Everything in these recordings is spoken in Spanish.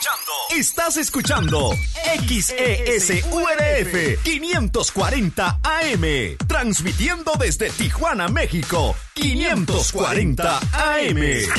Estás escuchando XESURF 540 AM, transmitiendo desde Tijuana, México, 540 AM.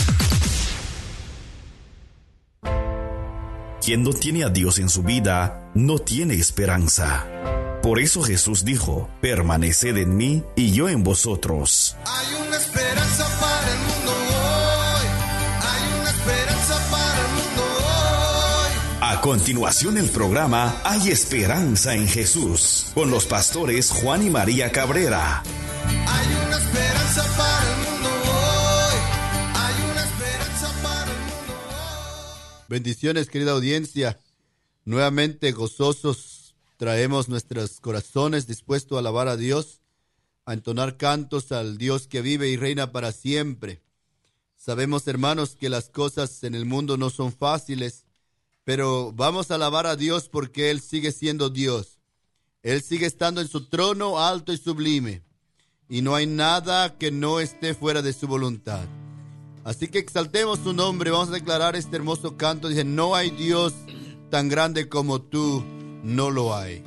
Quien no tiene a Dios en su vida, no tiene esperanza. Por eso Jesús dijo, permaneced en mí y yo en vosotros. Hay una esperanza para el mundo hoy. Hay una esperanza para el mundo hoy. A continuación el programa Hay Esperanza en Jesús, con los pastores Juan y María Cabrera. Hay una esperanza para el mundo hoy. Hay una esperanza para el mundo hoy. Bendiciones, querida audiencia. Nuevamente gozosos traemos nuestros corazones dispuestos a alabar a Dios, a entonar cantos al Dios que vive y reina para siempre. Sabemos, hermanos, que las cosas en el mundo no son fáciles, pero vamos a alabar a Dios porque Él sigue siendo Dios. Él sigue estando en su trono alto y sublime, y no hay nada que no esté fuera de su voluntad. Así que exaltemos su nombre. Vamos a declarar este hermoso canto. Dice, no hay Dios tan grande como tú, no lo hay.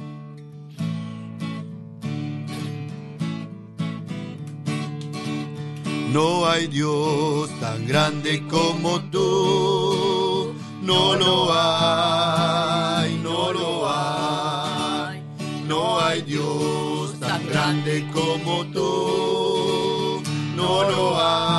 No hay Dios tan grande como tú, no lo hay, no lo hay. No hay Dios tan grande como tú, no lo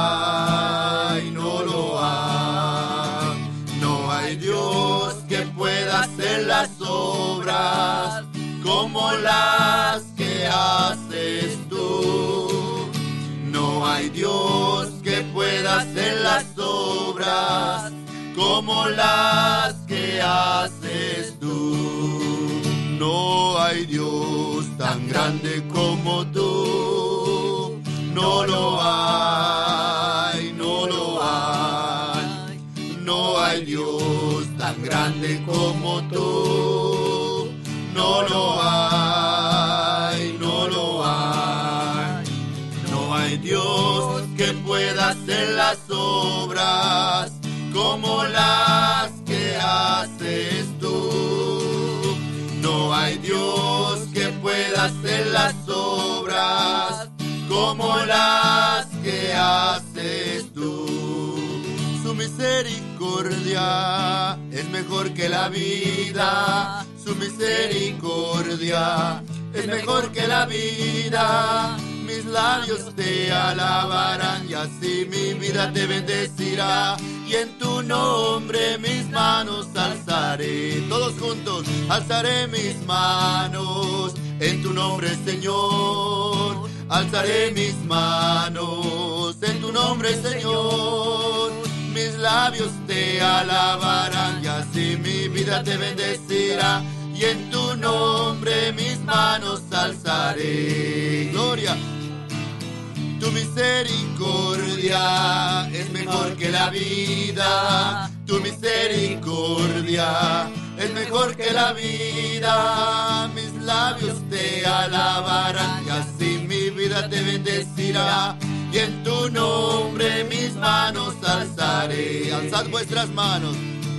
hay, no lo hay. No hay Dios que pueda hacer las obras como las que haces tú. No hay Dios que pueda hacer las obras como las que haces tú. No hay Dios tan grande como tú. No lo hay, no lo hay. No hay Dios tan grande como tú. No lo hay, no lo hay. No hay Dios que pueda hacer las obras como las que haces tú. No hay Dios que pueda hacer las obras como las que haces tú. Su misericordia es mejor que la vida. Su misericordia es mejor que la vida. Mis labios te alabarán y así mi vida te bendecirá. Y en tu nombre mis manos alzaré. Todos juntos, alzaré mis manos. En tu nombre, Señor, alzaré mis manos. En tu nombre, Señor, mis labios te alabarán y así mi vida te bendecirá. Y en tu nombre mis manos alzaré. Gloria. Tu misericordia es mejor que la vida. Tu misericordia es mejor que la vida. Mis labios te alabarán y así mi vida te bendecirá. Y en tu nombre mis manos alzaré. Alzad vuestras manos.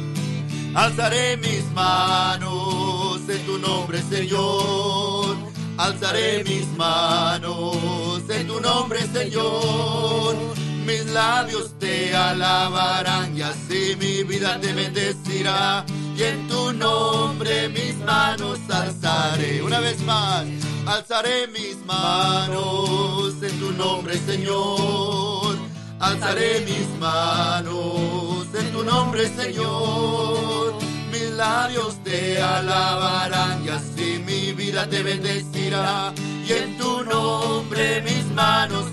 Alzaré mis manos en tu nombre, Señor. Alzaré mis manos en tu nombre, Señor. Mis labios te alabarán y así mi vida te bendecirá. Y en tu nombre mis manos alzaré. Una vez más, alzaré mis manos en tu nombre, Señor. Alzaré mis manos en tu nombre, Señor. Mis labios te alabarán y así mi vida te bendecirá. Y en tu nombre mis manos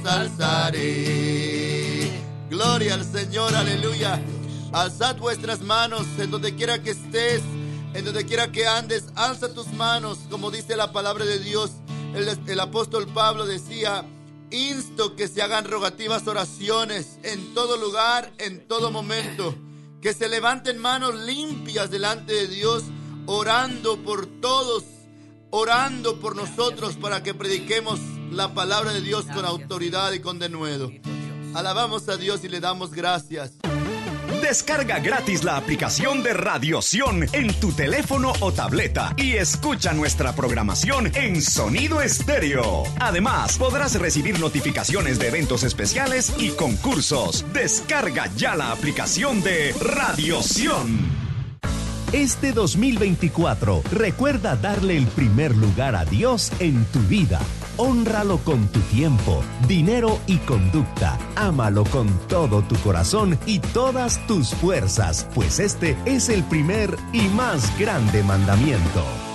alzaré. Gloria al Señor, aleluya. Alzad vuestras manos en donde quiera que estés, en donde quiera que andes. Alza tus manos, como dice la palabra de Dios. El apóstol Pablo decía: insto que se hagan rogativas oraciones en todo lugar, en todo momento. Que se levanten manos limpias delante de Dios, orando por todos, orando por nosotros para que prediquemos la palabra de Dios con autoridad y con denuedo. Alabamos a Dios y le damos gracias. Descarga gratis la aplicación de Radioción en tu teléfono o tableta y escucha nuestra programación en sonido estéreo. Además, podrás recibir notificaciones de eventos especiales y concursos. Descarga ya la aplicación de Radioción. Este 2024, recuerda darle el primer lugar a Dios en tu vida. Hónralo con tu tiempo, dinero y conducta. Ámalo con todo tu corazón y todas tus fuerzas, pues este es el primer y más grande mandamiento.